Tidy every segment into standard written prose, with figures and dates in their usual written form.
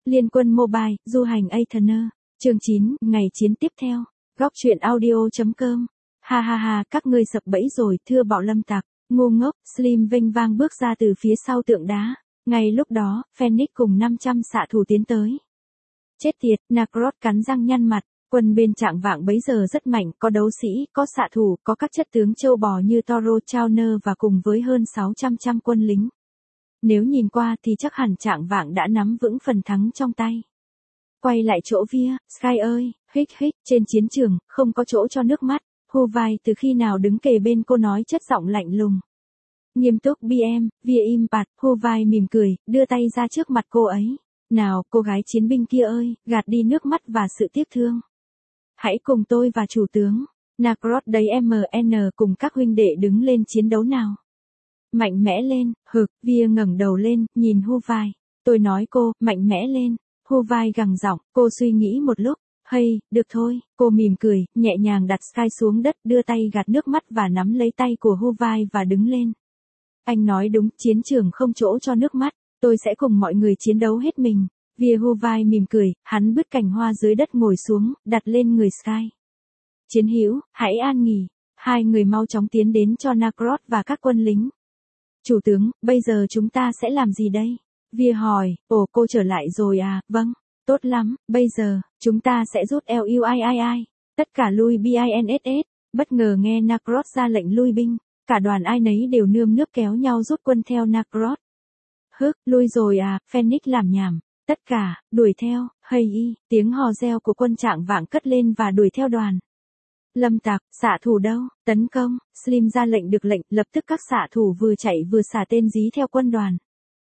Liên quân Mobile, du hành Aetherner. Chương 9, ngày chiến tiếp theo. Góc truyện audio.com. Ha ha ha, các ngươi sập bẫy rồi, thưa bạo lâm tặc. Ngu ngốc, Slim vênh vang bước ra từ phía sau tượng đá. Ngay lúc đó, Phoenix cùng 500 xạ thủ tiến tới. Chết tiệt, Nacross cắn răng nhăn mặt. Quân bên Trạng Vạng bấy giờ rất mạnh, có đấu sĩ, có xạ thủ, có các chất tướng châu bò như Toro Chauner và cùng với hơn 600 quân lính. Nếu nhìn qua thì chắc hẳn Trạng Vạng đã nắm vững phần thắng trong tay. Quay lại chỗ Via, Sky ơi, hích hích, trên chiến trường, không có chỗ cho nước mắt. Huvai từ khi nào đứng kề bên cô nói chất giọng lạnh lùng. Nghiêm túc BM, Via Impact, Huvai mỉm cười, đưa tay ra trước mặt cô ấy. Nào, cô gái chiến binh kia ơi, gạt đi nước mắt và sự tiếc thương. Hãy cùng tôi và chủ tướng, Nacross đấy MN cùng các huynh đệ đứng lên chiến đấu nào. Mạnh mẽ lên, hực, Via ngẩng đầu lên, nhìn Huvai. Tôi nói cô, mạnh mẽ lên. Huvai gằn giọng, cô suy nghĩ một lúc. Hay, được thôi, cô mỉm cười, nhẹ nhàng đặt Sky xuống đất, đưa tay gạt nước mắt và nắm lấy tay của Huvai và đứng lên. Anh nói đúng, chiến trường không chỗ cho nước mắt, tôi sẽ cùng mọi người chiến đấu hết mình. Via Huvai mỉm cười, hắn bứt cành hoa dưới đất ngồi xuống, đặt lên người Sky. Chiến hữu, hãy an nghỉ. Hai người mau chóng tiến đến cho Nacross và các quân lính. Chủ tướng, bây giờ chúng ta sẽ làm gì đây? Via hỏi, ồ cô trở lại rồi à, vâng, tốt lắm, bây giờ, chúng ta sẽ rút LUIII, tất cả lui BINSS, bất ngờ nghe Nacross ra lệnh lui binh, cả đoàn ai nấy đều nơm nớp kéo nhau rút quân theo Nacross. Hức, lui rồi à, Phoenix làm nhảm, tất cả, đuổi theo, hay y, tiếng hò reo của quân Trạng Vạng cất lên và đuổi theo đoàn. Lâm tặc, xạ thủ đâu, tấn công, Slim ra lệnh được lệnh, lập tức các xạ thủ vừa chạy vừa xả tên dí theo quân đoàn.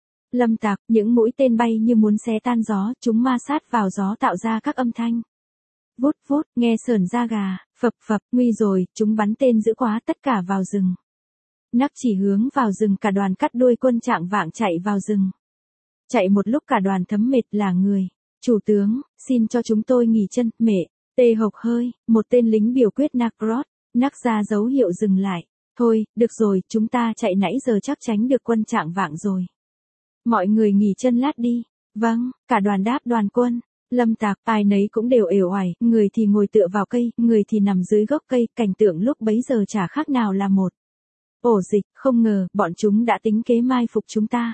Lâm tặc, những mũi tên bay như muốn xé tan gió, chúng ma sát vào gió tạo ra các âm thanh. Vút vút, nghe sởn da gà, phập phập, nguy rồi, chúng bắn tên dữ quá, tất cả vào rừng. Nắc chỉ hướng vào rừng, cả đoàn cắt đuôi quân Trạng Vạng chạy vào rừng. Chạy một lúc cả đoàn thấm mệt là người. Chủ tướng, xin cho chúng tôi nghỉ chân, mẹ. Tê hộc hơi, một tên lính biểu quyết Nacross, Nắc ra dấu hiệu dừng lại. Thôi, được rồi, chúng ta chạy nãy giờ chắc tránh được quân Trạng Vạng rồi. Mọi người nghỉ chân lát đi. Vâng, cả đoàn đáp đoàn quân. Lâm tặc, ai nấy cũng đều uể oải, người thì ngồi tựa vào cây, người thì nằm dưới gốc cây, cảnh tượng lúc bấy giờ chả khác nào là một ổ dịch, không ngờ, bọn chúng đã tính kế mai phục chúng ta.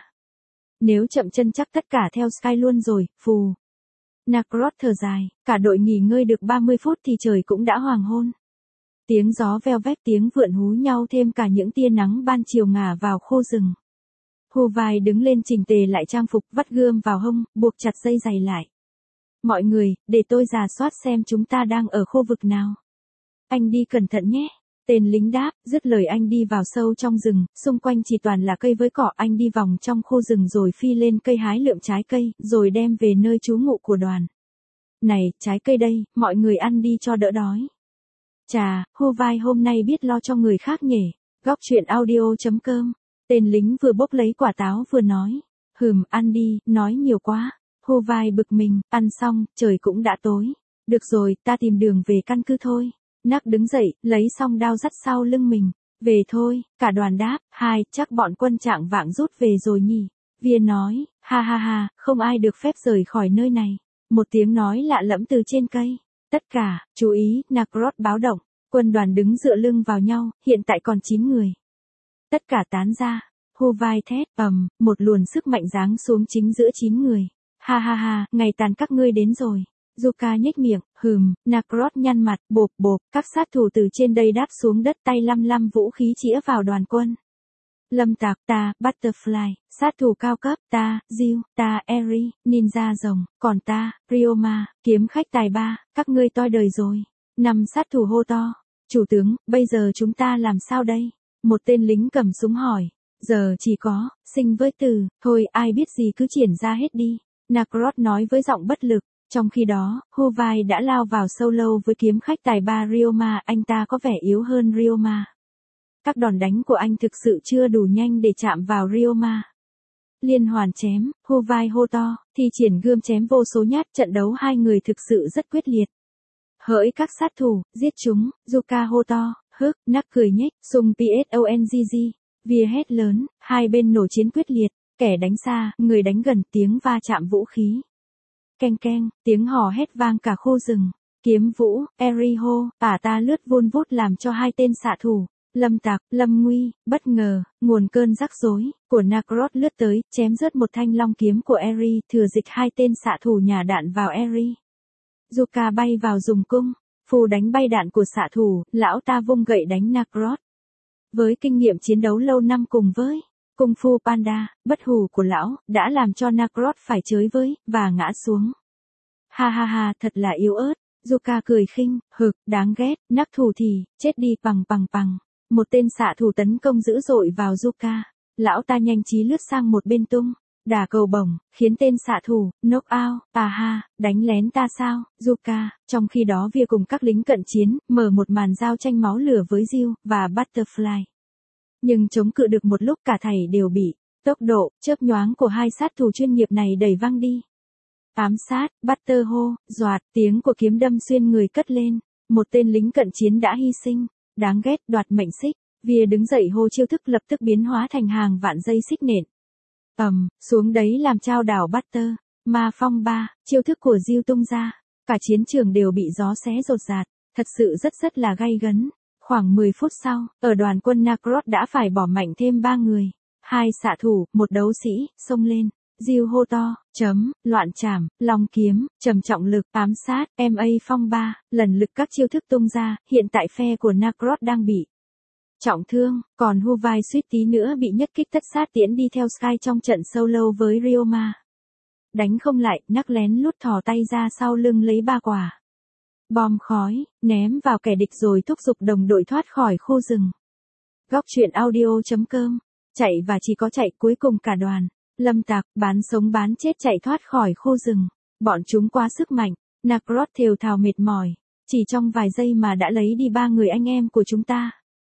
Nếu chậm chân chắc tất cả theo Sky luôn rồi, phù. Nacross thở dài, cả đội nghỉ ngơi được 30 phút thì trời cũng đã hoàng hôn. Tiếng gió veo vét, tiếng vượn hú nhau thêm cả những tia nắng ban chiều ngả vào khô rừng. Huvai đứng lên chỉnh tề lại trang phục, vắt gươm vào hông, buộc chặt dây giày lại. Mọi người, để tôi rà soát xem chúng ta đang ở khu vực nào. Anh đi cẩn thận nhé. Tên lính đáp, dứt lời anh đi vào sâu trong rừng, xung quanh chỉ toàn là cây với cỏ, anh đi vòng trong khu rừng rồi phi lên cây hái lượm trái cây, rồi đem về nơi trú ngụ của đoàn. Này, trái cây đây, mọi người ăn đi cho đỡ đói. Chà, Huvai hôm nay biết lo cho người khác nhỉ. Góc truyện audio.com. Tên lính vừa bốc lấy quả táo vừa nói. Ăn đi, nói nhiều quá. Huvai bực mình, ăn xong, trời cũng đã tối. Được rồi, ta tìm đường về căn cứ thôi. Nắc đứng dậy, lấy song đao dắt sau lưng mình. Về thôi, cả đoàn đáp, chắc bọn quân Trạng Vạng rút về rồi nhỉ. Via nói, ha ha ha, không ai được phép rời khỏi nơi này. Một tiếng nói lạ lẫm từ trên cây. Tất cả, chú ý, Nacross báo động. Quân đoàn đứng dựa lưng vào nhau, hiện tại còn 9 người. Tất cả tán ra. Huvai thét, một luồn sức mạnh giáng xuống chính giữa 9 người. Ha ha ha, ngày tàn các ngươi đến rồi. Zuka nhếch miệng, Nacross nhăn mặt, bộp bộp, các sát thủ từ trên đây đáp xuống đất, tay lăm vũ khí chĩa vào đoàn quân. Lâm tặc, ta, Butterfly, sát thủ cao cấp, ta, Jill, ta, Eri, ninja rồng, còn ta, Ryoma, kiếm khách tài ba, các ngươi toi đời rồi. 5 sát thủ hô to. Chủ tướng, bây giờ chúng ta làm sao đây? Một tên lính cầm súng hỏi. Giờ chỉ có, sinh với từ, thôi ai biết gì cứ triển ra hết đi. Nacross nói với giọng bất lực. Trong khi đó, Huvai đã lao vào solo với kiếm khách tài ba Ryoma, anh ta có vẻ yếu hơn Ryoma. Các đòn đánh của anh thực sự chưa đủ nhanh để chạm vào Ryoma. Liên hoàn chém, Huvai hô to, thi triển gươm chém vô số nhát, trận đấu hai người thực sự rất quyết liệt. Hỡi các sát thủ, giết chúng, Zuka hô to, Nắc cười nhếch, sung PSONGG, Via hét lớn, hai bên nổ chiến quyết liệt, kẻ đánh xa, người đánh gần, tiếng va chạm vũ khí. keng keng, tiếng hò hét vang cả khu rừng. Kiếm Vũ, Eriho, ta lướt vun vút làm cho hai tên xạ thủ, lâm tặc, lâm nguy, bất ngờ, nguồn cơn rắc rối, của Nacross lướt tới, chém rớt một thanh long kiếm của Eri, thừa dịch hai tên xạ thủ nhả đạn vào Eri. Yuka bay vào dùng cung, phù đánh bay đạn của xạ thủ, lão ta vung gậy đánh Nacross. Với kinh nghiệm chiến đấu lâu năm cùng với Kung Fu Panda, bất hủ của lão, đã làm cho Nacross phải chới với, và ngã xuống. Ha ha ha, thật là yếu ớt. Yuka cười khinh, hực, đáng ghét, nắc thủ thì, chết đi bằng. Một tên xạ thủ tấn công dữ dội vào Yuka. Lão ta nhanh trí lướt sang một bên tung, đả cầu bổng, khiến tên xạ thủ, knock out, ha, đánh lén ta sao, Yuka. Trong khi đó Via cùng các lính cận chiến, mở một màn giao tranh máu lửa với Jill, và Butterfly. Nhưng chống cự được một lúc cả thảy đều bị, tốc độ, chớp nhoáng của hai sát thủ chuyên nghiệp này đẩy văng đi. Ám sát, Butter hô, doạt, tiếng của kiếm đâm xuyên người cất lên. Một tên lính cận chiến đã hy sinh. Đáng ghét, đoạt mệnh xích. Via đứng dậy hô chiêu thức lập tức biến hóa thành hàng vạn dây xích nện. Xuống đấy làm trao đảo Butter. Ma phong 3, chiêu thức của Jill tung ra. Cả chiến trường đều bị gió xé rột rạt. Thật sự rất là gay gấn. Khoảng 10 phút sau, ở đoàn quân Nacross đã phải bỏ mạnh thêm 3 người. 2 xạ thủ, 1 đấu sĩ, xông lên. Jill hô to, loạn trảm, long kiếm, trầm trọng lực, ám sát, MA phong 3, lần lực các chiêu thức tung ra, hiện tại phe của Nacross đang bị trọng thương, còn Huvai suýt tí nữa bị nhất kích tất sát tiễn đi theo Sky trong trận solo với Ryoma. Đánh không lại, Nắc lén lút thò tay ra sau lưng lấy 3 quả bom khói, ném vào kẻ địch rồi thúc giục đồng đội thoát khỏi khu rừng. Góc truyện audio.com, chạy và chỉ có chạy cuối cùng cả đoàn. Lâm tặc, bán sống bán chết chạy thoát khỏi khu rừng. Bọn chúng quá sức mạnh. Nacross thều thào mệt mỏi. Chỉ trong vài giây mà đã lấy đi 3 người anh em của chúng ta.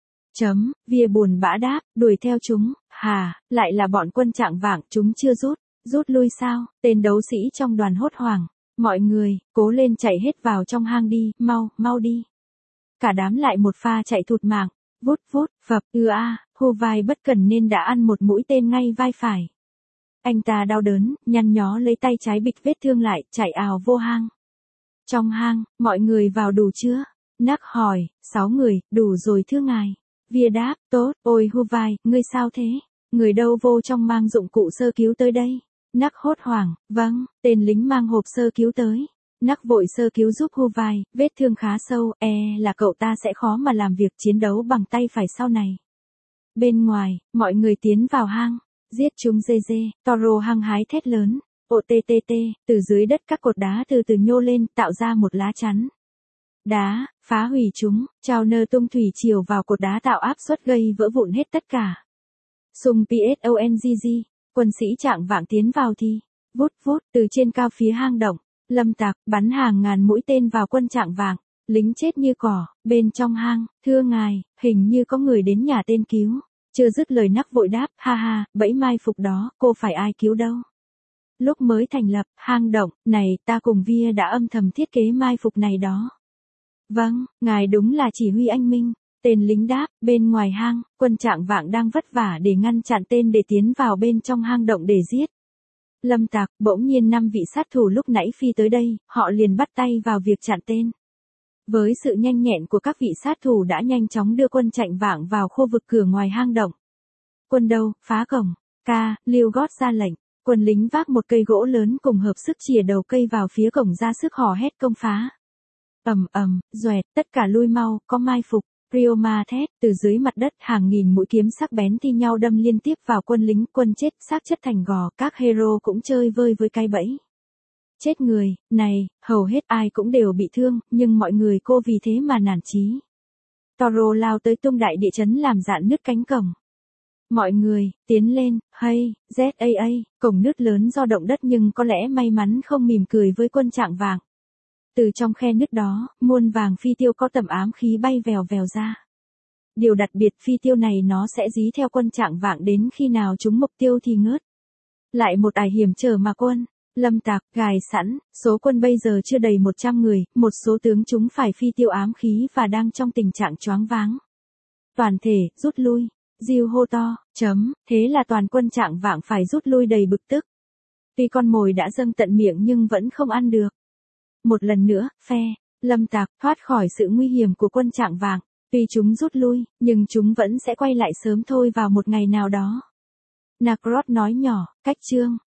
Via buồn bã đáp, đuổi theo chúng. Lại là bọn quân Trạng Vạng, chúng chưa rút. Rút lui sao? Tên đấu sĩ trong đoàn hốt hoảng. Mọi người, cố lên chạy hết vào trong hang đi, mau đi. Cả đám lại một pha chạy thụt mạng. Vút, phập, Huvai bất cẩn nên đã ăn một mũi tên ngay vai phải. Anh ta đau đớn, nhăn nhó lấy tay trái bịt vết thương lại, chạy ào vô hang. Trong hang, mọi người vào đủ chưa? Nắc hỏi, 6 người, đủ rồi thưa ngài. Via đáp, tốt, ôi Huvai, ngươi sao thế? Người đâu vô trong mang dụng cụ sơ cứu tới đây? Nắc hốt hoảng, vâng, tên lính mang hộp sơ cứu tới. Nắc vội sơ cứu giúp Huvai, vết thương khá sâu, là cậu ta sẽ khó mà làm việc chiến đấu bằng tay phải sau này. Bên ngoài, mọi người tiến vào hang. Giết chúng dê, Toro hăng hái thét lớn. OTTT, từ dưới đất các cột đá từ từ nhô lên, tạo ra một lá chắn. Đá, phá hủy chúng, trao nơ tung thủy chiều vào cột đá tạo áp suất gây vỡ vụn hết tất cả. Sung PSONGG, quân sĩ Trạng Vạng tiến vào thì, vút, từ trên cao phía hang động, lâm tặc, bắn hàng ngàn mũi tên vào quân Trạng Vạng. Lính chết như cỏ, bên trong hang, thưa ngài, hình như có người đến nhà tên cứu. Chưa dứt lời Nắc vội đáp, bẫy mai phục đó, cô phải ai cứu đâu. Lúc mới thành lập, hang động, này, ta cùng Via đã âm thầm thiết kế mai phục này đó. Vâng, ngài đúng là chỉ huy anh minh. Tên lính đáp, bên ngoài hang, quân Trạng Vạng đang vất vả để ngăn chặn tên để tiến vào bên trong hang động để giết. Lâm tặc, bỗng nhiên 5 vị sát thủ lúc nãy phi tới đây, họ liền bắt tay vào việc chặn tên. Với sự nhanh nhẹn của các vị sát thủ đã nhanh chóng đưa quân Trạng Vạng vào khu vực cửa ngoài hang động. Quân đâu, phá cổng. Lưu Gót ra lệnh. Quân lính vác một cây gỗ lớn cùng hợp sức chìa đầu cây vào phía cổng ra sức hò hét công phá. Doẹt, tất cả lui mau, có mai phục. Ryoma thét, từ dưới mặt đất hàng nghìn mũi kiếm sắc bén thi nhau đâm liên tiếp vào quân lính, quân chết, xác chất thành gò, các hero cũng chơi vơi với cái bẫy. Chết người, này, hầu hết ai cũng đều bị thương, nhưng mọi người cô vì thế mà nản chí. Toro lao tới tung đại địa chấn làm rạn nứt cánh cổng. Mọi người, tiến lên, ZAA, cổng nứt lớn do động đất nhưng có lẽ may mắn không mỉm cười với quân Trạng Vạng. Từ trong khe nứt đó, muôn vàng phi tiêu có tầm ám khí bay vèo ra. Điều đặc biệt phi tiêu này nó sẽ dí theo quân Trạng Vạng đến khi nào chúng mục tiêu thì ngớt. Lại một ải hiểm trở mà quân. Lâm tặc, gài sẵn, số quân bây giờ chưa đầy 100 người, một số tướng chúng phải phi tiêu ám khí và đang trong tình trạng choáng váng. Toàn thể, rút lui. Jill hô to, thế là toàn quân Trạng Vạng phải rút lui đầy bực tức. Tuy con mồi đã dâng tận miệng nhưng vẫn không ăn được. Một lần nữa, phe lâm tặc thoát khỏi sự nguy hiểm của quân Trạng Vàng. Tuy chúng rút lui, nhưng chúng vẫn sẽ quay lại sớm thôi vào một ngày nào đó. Nacrot nói nhỏ, cách chương.